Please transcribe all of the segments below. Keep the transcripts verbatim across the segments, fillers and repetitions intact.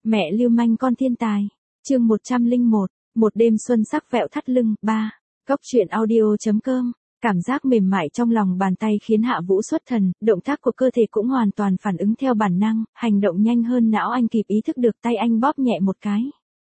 Mẹ lưu manh con thiên tài. Chương một trăm lẻ một, một đêm xuân sắc vẹo thắt lưng. ba. Góc truyện audio chấm com. Cảm giác mềm mại trong lòng bàn tay khiến Hạ Vũ xuất thần, động tác của cơ thể cũng hoàn toàn phản ứng theo bản năng, hành động nhanh hơn não anh kịp ý thức được, tay anh bóp nhẹ một cái.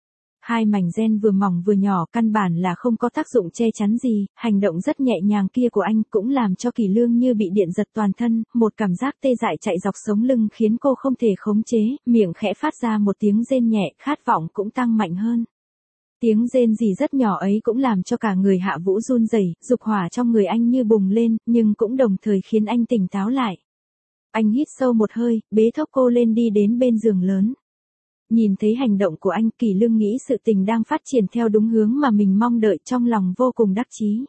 Hai mảnh ren vừa mỏng vừa nhỏ căn bản là không có tác dụng che chắn gì, hành động rất nhẹ nhàng kia của anh cũng làm cho Kỳ Lương như bị điện giật toàn thân, một cảm giác tê dại chạy dọc sống lưng khiến cô không thể khống chế, miệng khẽ phát ra một tiếng rên nhẹ, khát vọng cũng tăng mạnh hơn. Tiếng rên rỉ rất nhỏ ấy cũng làm cho cả người Hạ Vũ run rẩy, dục hỏa trong người anh như bùng lên, nhưng cũng đồng thời khiến anh tỉnh táo lại. Anh hít sâu một hơi, bế thốc cô lên đi đến bên giường lớn. Nhìn thấy hành động của anh, Kỳ Lương nghĩ sự tình đang phát triển theo đúng hướng mà mình mong đợi, trong lòng vô cùng đắc chí.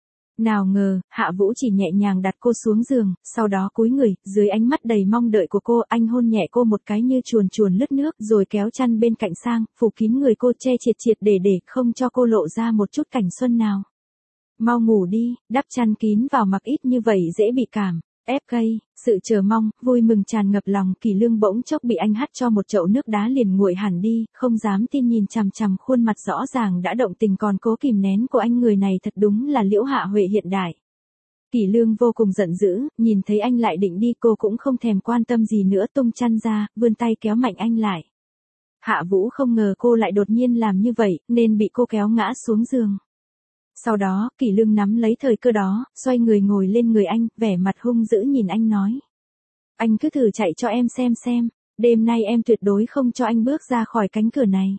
Nào ngờ, Hạ Vũ chỉ nhẹ nhàng đặt cô xuống giường, sau đó cúi người, dưới ánh mắt đầy mong đợi của cô, anh hôn nhẹ cô một cái như chuồn chuồn lướt nước, rồi kéo chăn bên cạnh sang, phủ kín người cô che triệt triệt để để không cho cô lộ ra một chút cảnh xuân nào. Mau ngủ đi, đắp chăn kín vào mặc ít như vậy dễ bị cảm. ép cây, sự chờ mong, vui mừng tràn ngập lòng, Kỳ Lương bỗng chốc bị anh hắt cho một chậu nước đá liền nguội hẳn đi, không dám tin nhìn chằm chằm khuôn mặt rõ ràng đã động tình còn cố kìm nén của anh, người này thật đúng là Liễu Hạ Huệ hiện đại. Kỳ Lương vô cùng giận dữ, nhìn thấy anh lại định đi cô cũng không thèm quan tâm gì nữa, tung chăn ra, vươn tay kéo mạnh anh lại. Hạ Vũ không ngờ cô lại đột nhiên làm như vậy, nên bị cô kéo ngã xuống giường. Sau đó, Kỳ Lương nắm lấy thời cơ đó, xoay người ngồi lên người anh, vẻ mặt hung dữ nhìn anh nói. Anh cứ thử chạy cho em xem xem, đêm nay em tuyệt đối không cho anh bước ra khỏi cánh cửa này.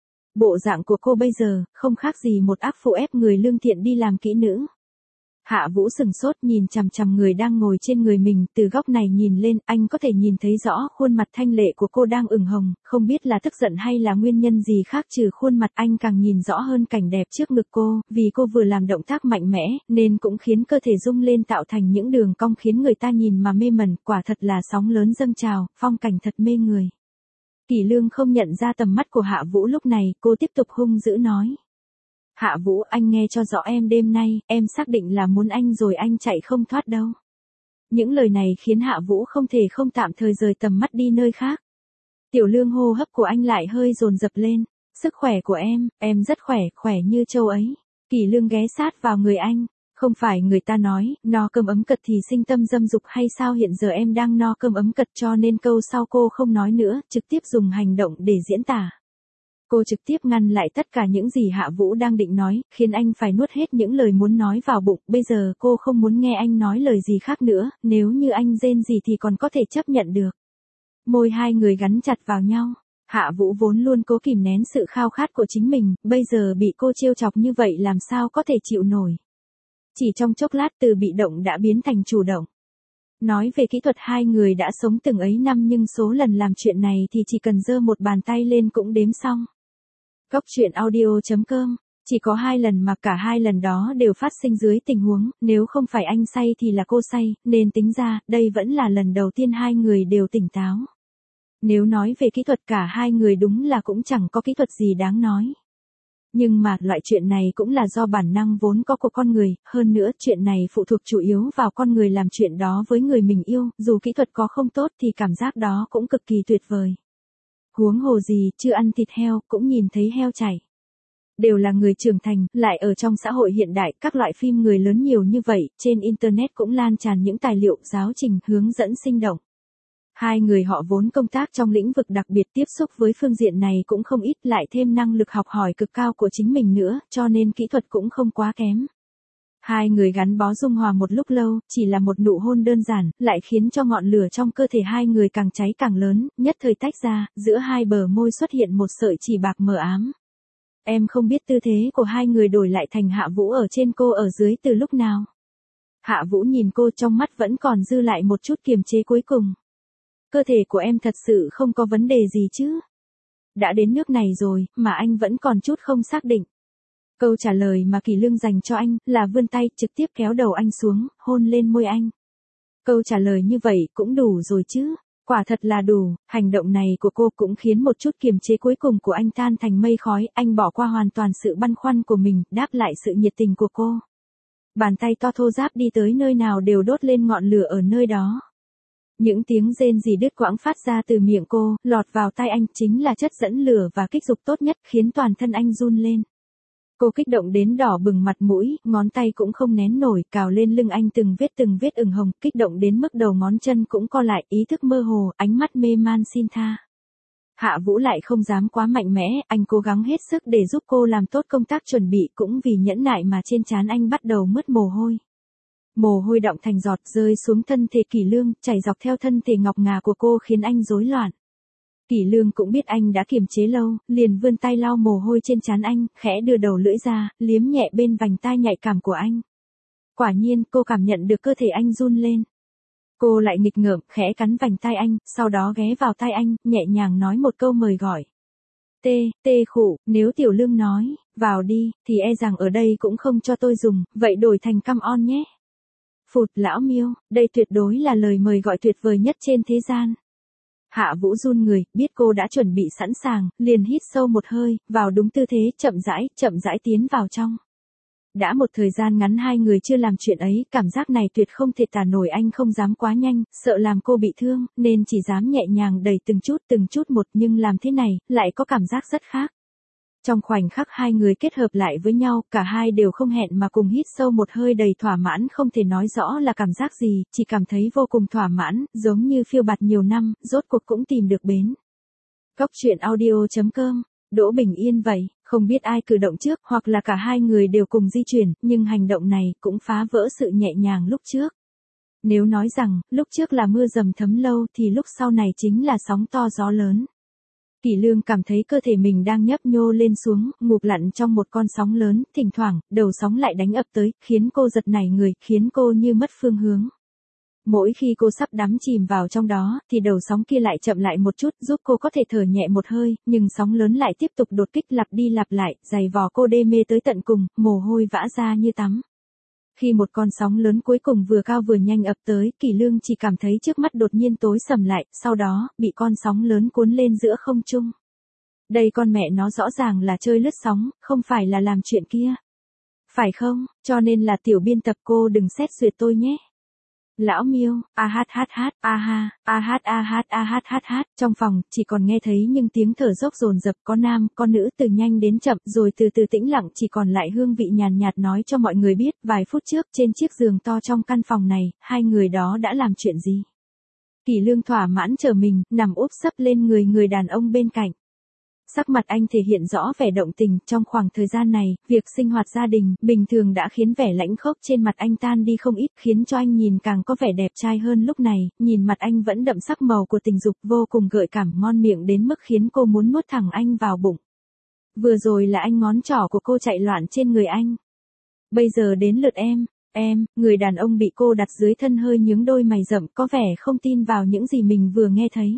Bộ dạng của cô bây giờ, không khác gì một ác phụ ép người lương thiện đi làm kỹ nữ. Hạ Vũ sừng sốt nhìn chằm chằm người đang ngồi trên người mình, từ góc này nhìn lên, anh có thể nhìn thấy rõ khuôn mặt thanh lệ của cô đang ửng hồng, không biết là tức giận hay là nguyên nhân gì khác, trừ khuôn mặt anh càng nhìn rõ hơn cảnh đẹp trước ngực cô, vì cô vừa làm động tác mạnh mẽ, nên cũng khiến cơ thể rung lên tạo thành những đường cong khiến người ta nhìn mà mê mẩn, quả thật là sóng lớn dâng trào, phong cảnh thật mê người. Kỳ Lương không nhận ra tầm mắt của Hạ Vũ lúc này, cô tiếp tục hung dữ nói. Hạ Vũ, anh nghe cho rõ em, đêm nay, em xác định là muốn anh rồi, anh chạy không thoát đâu. Những lời này khiến Hạ Vũ không thể không tạm thời rời tầm mắt đi nơi khác. Tiểu Lương, hô hấp của anh lại hơi dồn dập lên. Sức khỏe của em, em rất khỏe, khỏe như trâu ấy. Kỳ Lương ghé sát vào người anh. Không phải người ta nói, no cơm ấm cật thì sinh tâm dâm dục hay sao, hiện giờ em đang no cơm ấm cật, cho nên câu sau cô không nói nữa, trực tiếp dùng hành động để diễn tả. Cô trực tiếp ngăn lại tất cả những gì Hạ Vũ đang định nói, khiến anh phải nuốt hết những lời muốn nói vào bụng, bây giờ cô không muốn nghe anh nói lời gì khác nữa, nếu như anh rên gì thì còn có thể chấp nhận được. Môi hai người gắn chặt vào nhau, Hạ Vũ vốn luôn cố kìm nén sự khao khát của chính mình, bây giờ bị cô trêu chọc như vậy làm sao có thể chịu nổi. Chỉ trong chốc lát từ bị động đã biến thành chủ động. Nói về kỹ thuật, hai người đã sống từng ấy năm nhưng số lần làm chuyện này thì chỉ cần giơ một bàn tay lên cũng đếm xong. Góc truyện audio chấm com, chỉ có hai lần mà cả hai lần đó đều phát sinh dưới tình huống, nếu không phải anh say thì là cô say, nên tính ra, đây vẫn là lần đầu tiên hai người đều tỉnh táo. Nếu nói về kỹ thuật, cả hai người đúng là cũng chẳng có kỹ thuật gì đáng nói. Nhưng mà, loại chuyện này cũng là do bản năng vốn có của con người, hơn nữa chuyện này phụ thuộc chủ yếu vào con người làm chuyện đó với người mình yêu, dù kỹ thuật có không tốt thì cảm giác đó cũng cực kỳ tuyệt vời. Huống hồ gì, chưa ăn thịt heo, cũng nhìn thấy heo chảy. Đều là người trưởng thành, lại ở trong xã hội hiện đại, các loại phim người lớn nhiều như vậy, trên Internet cũng lan tràn những tài liệu, giáo trình, hướng dẫn sinh động. Hai người họ vốn công tác trong lĩnh vực đặc biệt, tiếp xúc với phương diện này cũng không ít, lại thêm năng lực học hỏi cực cao của chính mình nữa, cho nên kỹ thuật cũng không quá kém. Hai người gắn bó dung hòa một lúc lâu, chỉ là một nụ hôn đơn giản, lại khiến cho ngọn lửa trong cơ thể hai người càng cháy càng lớn, nhất thời tách ra, giữa hai bờ môi xuất hiện một sợi chỉ bạc mờ ám. Em không biết tư thế của hai người đổi lại thành Hạ Vũ ở trên, cô ở dưới từ lúc nào. Hạ Vũ nhìn cô, trong mắt vẫn còn dư lại một chút kiềm chế cuối cùng. Cơ thể của em thật sự không có vấn đề gì chứ? Đã đến nước này rồi, mà anh vẫn còn chút không xác định. Câu trả lời mà Kỳ Lương dành cho anh, là vươn tay, trực tiếp kéo đầu anh xuống, hôn lên môi anh. Câu trả lời như vậy, cũng đủ rồi chứ? Quả thật là đủ, hành động này của cô cũng khiến một chút kiềm chế cuối cùng của anh tan thành mây khói, anh bỏ qua hoàn toàn sự băn khoăn của mình, đáp lại sự nhiệt tình của cô. Bàn tay to thô ráp đi tới nơi nào đều đốt lên ngọn lửa ở nơi đó. Những tiếng rên rỉ đứt quãng phát ra từ miệng cô, lọt vào tai anh chính là chất dẫn lửa và kích dục tốt nhất, khiến toàn thân anh run lên. Cô kích động đến đỏ bừng mặt mũi, ngón tay cũng không nén nổi, cào lên lưng anh từng vết từng vết ửng hồng, kích động đến mức đầu ngón chân cũng co lại, ý thức mơ hồ, ánh mắt mê man xin tha. Hạ Vũ lại không dám quá mạnh mẽ, anh cố gắng hết sức để giúp cô làm tốt công tác chuẩn bị, cũng vì nhẫn nại mà trên trán anh bắt đầu mướt mồ hôi. Mồ hôi đọng thành giọt rơi xuống thân thể Kỷ Lương, chảy dọc theo thân thể ngọc ngà của cô khiến anh rối loạn. Kỷ Lương cũng biết anh đã kiềm chế lâu, liền vươn tay lau mồ hôi trên trán anh, khẽ đưa đầu lưỡi ra, liếm nhẹ bên vành tai nhạy cảm của anh. Quả nhiên, cô cảm nhận được cơ thể anh run lên. Cô lại nghịch ngợm, khẽ cắn vành tai anh, sau đó ghé vào tai anh, nhẹ nhàng nói một câu mời gọi. Tê, tê khụ, nếu Tiểu Lương nói, vào đi, thì e rằng ở đây cũng không cho tôi dùng, vậy đổi thành come on nhé. Phụt, lão Miêu, đây tuyệt đối là lời mời gọi tuyệt vời nhất trên thế gian. Hạ Vũ run người, biết cô đã chuẩn bị sẵn sàng, liền hít sâu một hơi, vào đúng tư thế, chậm rãi, chậm rãi tiến vào trong. Đã một thời gian ngắn hai người chưa làm chuyện ấy, cảm giác này tuyệt không thể tả nổi, anh không dám quá nhanh, sợ làm cô bị thương, nên chỉ dám nhẹ nhàng đẩy từng chút từng chút một, nhưng làm thế này, lại có cảm giác rất khác. Trong khoảnh khắc hai người kết hợp lại với nhau, cả hai đều không hẹn mà cùng hít sâu một hơi đầy thỏa mãn, không thể nói rõ là cảm giác gì, chỉ cảm thấy vô cùng thỏa mãn, giống như phiêu bạt nhiều năm, rốt cuộc cũng tìm được bến. Cóc truyện audio chấm com, Đỗ Bình Yên vậy, không biết ai cử động trước, hoặc là cả hai người đều cùng di chuyển, nhưng hành động này cũng phá vỡ sự nhẹ nhàng lúc trước. Nếu nói rằng, lúc trước là mưa dầm thấm lâu thì lúc sau này chính là sóng to gió lớn. Kỷ Lương cảm thấy cơ thể mình đang nhấp nhô lên xuống, ngụp lặn trong một con sóng lớn, thỉnh thoảng, đầu sóng lại đánh ập tới, khiến cô giật nảy người, khiến cô như mất phương hướng. Mỗi khi cô sắp đắm chìm vào trong đó, thì đầu sóng kia lại chậm lại một chút, giúp cô có thể thở nhẹ một hơi, nhưng sóng lớn lại tiếp tục đột kích lặp đi lặp lại, giày vò cô đê mê tới tận cùng, mồ hôi vã ra như tắm. Khi một con sóng lớn cuối cùng vừa cao vừa nhanh ập tới, Kỷ Lương chỉ cảm thấy trước mắt đột nhiên tối sầm lại, sau đó, bị con sóng lớn cuốn lên giữa không trung. Đây con mẹ nó rõ ràng là chơi lướt sóng, không phải là làm chuyện kia. Phải không, cho nên là tiểu biên tập cô đừng xét duyệt tôi nhé. Lão Miêu, a hát hát hát, a ha, a hát a hát a hát hát hát, trong phòng, chỉ còn nghe thấy những tiếng thở dốc dồn dập, có nam, có nữ, từ nhanh đến chậm, rồi từ từ tĩnh lặng, chỉ còn lại hương vị nhàn nhạt nói cho mọi người biết, vài phút trước, trên chiếc giường to trong căn phòng này, hai người đó đã làm chuyện gì. Kỷ Lương thỏa mãn trở mình, nằm úp sấp lên người người đàn ông bên cạnh. Sắc mặt anh thể hiện rõ vẻ động tình, trong khoảng thời gian này, việc sinh hoạt gia đình, bình thường đã khiến vẻ lãnh khốc trên mặt anh tan đi không ít, khiến cho anh nhìn càng có vẻ đẹp trai hơn lúc này, nhìn mặt anh vẫn đậm sắc màu của tình dục, vô cùng gợi cảm, ngon miệng đến mức khiến cô muốn nuốt thẳng anh vào bụng. Vừa rồi là anh ngón trỏ của cô chạy loạn trên người anh. Bây giờ đến lượt em, em, người đàn ông bị cô đặt dưới thân hơi nhướng đôi mày rậm, có vẻ không tin vào những gì mình vừa nghe thấy.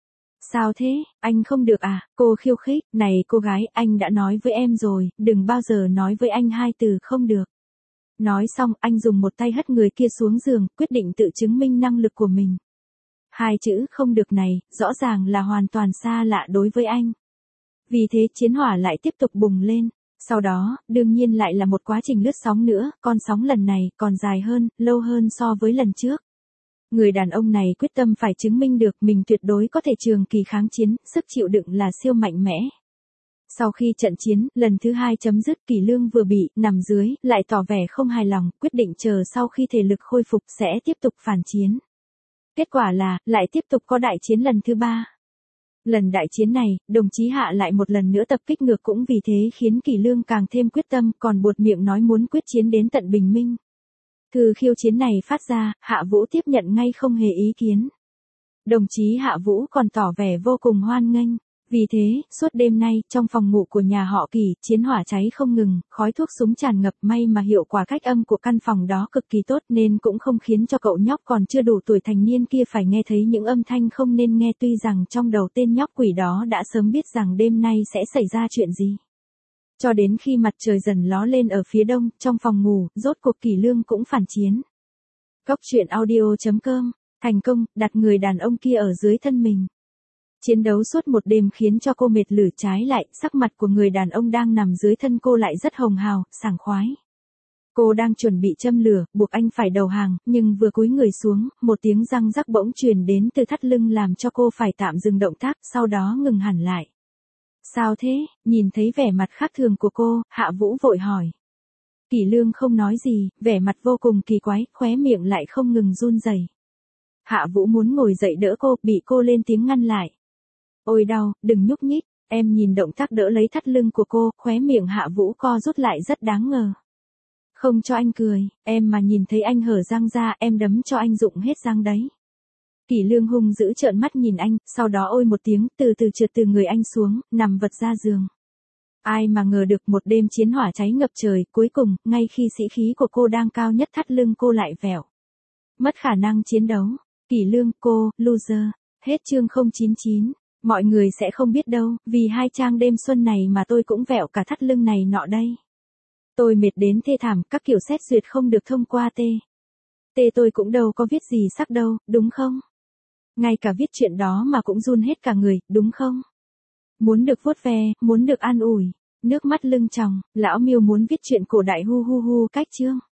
Sao thế, anh không được à, cô khiêu khích, này cô gái, anh đã nói với em rồi, đừng bao giờ nói với anh hai từ không được. Nói xong, anh dùng một tay hất người kia xuống giường, quyết định tự chứng minh năng lực của mình. Hai chữ không được này, rõ ràng là hoàn toàn xa lạ đối với anh. Vì thế chiến hỏa lại tiếp tục bùng lên. Sau đó, đương nhiên lại là một quá trình lướt sóng nữa, con sóng lần này còn dài hơn, lâu hơn so với lần trước. Người đàn ông này quyết tâm phải chứng minh được mình tuyệt đối có thể trường kỳ kháng chiến, sức chịu đựng là siêu mạnh mẽ. Sau khi trận chiến, lần thứ hai chấm dứt, Kỷ Lương vừa bị, nằm dưới, lại tỏ vẻ không hài lòng, quyết định chờ sau khi thể lực khôi phục sẽ tiếp tục phản chiến. Kết quả là, lại tiếp tục có đại chiến lần thứ ba. Lần đại chiến này, đồng chí Hạ lại một lần nữa tập kích ngược, cũng vì thế khiến Kỷ Lương càng thêm quyết tâm, còn buột miệng nói muốn quyết chiến đến tận bình minh. Từ khiêu chiến này phát ra, Hạ Vũ tiếp nhận ngay không hề ý kiến. Đồng chí Hạ Vũ còn tỏ vẻ vô cùng hoan nghênh. Vì thế, suốt đêm nay, trong phòng ngủ của nhà họ Kỷ, chiến hỏa cháy không ngừng, khói thuốc súng tràn ngập, may mà hiệu quả cách âm của căn phòng đó cực kỳ tốt nên cũng không khiến cho cậu nhóc còn chưa đủ tuổi thành niên kia phải nghe thấy những âm thanh không nên nghe, tuy rằng trong đầu tên nhóc quỷ đó đã sớm biết rằng đêm nay sẽ xảy ra chuyện gì. Cho đến khi mặt trời dần ló lên ở phía đông, trong phòng ngủ, rốt cuộc Kỷ Lương cũng phản chiến. Cóc truyện audio chấm com, thành công, đặt người đàn ông kia ở dưới thân mình. Chiến đấu suốt một đêm khiến cho cô mệt lử, trái lại, sắc mặt của người đàn ông đang nằm dưới thân cô lại rất hồng hào, sảng khoái. Cô đang chuẩn bị châm lửa, buộc anh phải đầu hàng, nhưng vừa cúi người xuống, một tiếng răng rắc bỗng truyền đến từ thắt lưng làm cho cô phải tạm dừng động tác, sau đó ngừng hẳn lại. Sao thế? Nhìn thấy vẻ mặt khác thường của cô, Hạ Vũ vội hỏi. Kỷ Lương không nói gì, vẻ mặt vô cùng kỳ quái, khóe miệng lại không ngừng run rẩy. Hạ Vũ muốn ngồi dậy đỡ cô, bị cô lên tiếng ngăn lại. Ôi đau, đừng nhúc nhích. Em nhìn động tác đỡ lấy thắt lưng của cô, khóe miệng Hạ Vũ co rút lại rất đáng ngờ. Không cho anh cười, em mà nhìn thấy anh hở răng ra, em đấm cho anh rụng hết răng đấy. Kỷ Lương hung dữ trợn mắt nhìn anh, sau đó ôi một tiếng, từ từ trượt từ người anh xuống, nằm vật ra giường. Ai mà ngờ được một đêm chiến hỏa cháy ngập trời, cuối cùng, ngay khi sĩ khí của cô đang cao nhất thắt lưng cô lại vẹo. Mất khả năng chiến đấu. Kỷ Lương, cô, loser. Hết chương không chín chín. Mọi người sẽ không biết đâu, vì hai trang đêm xuân này mà tôi cũng vẹo cả thắt lưng này nọ đây. Tôi mệt đến thê thảm, các kiểu xét duyệt không được thông qua tê. Tê tôi cũng đâu có viết gì sắc đâu, đúng không? Ngay cả viết chuyện đó mà cũng run hết cả người, đúng không? Muốn được vuốt ve, muốn được an ủi, nước mắt lưng tròng, lão Miêu muốn viết chuyện cổ đại hu hu hu cách chương.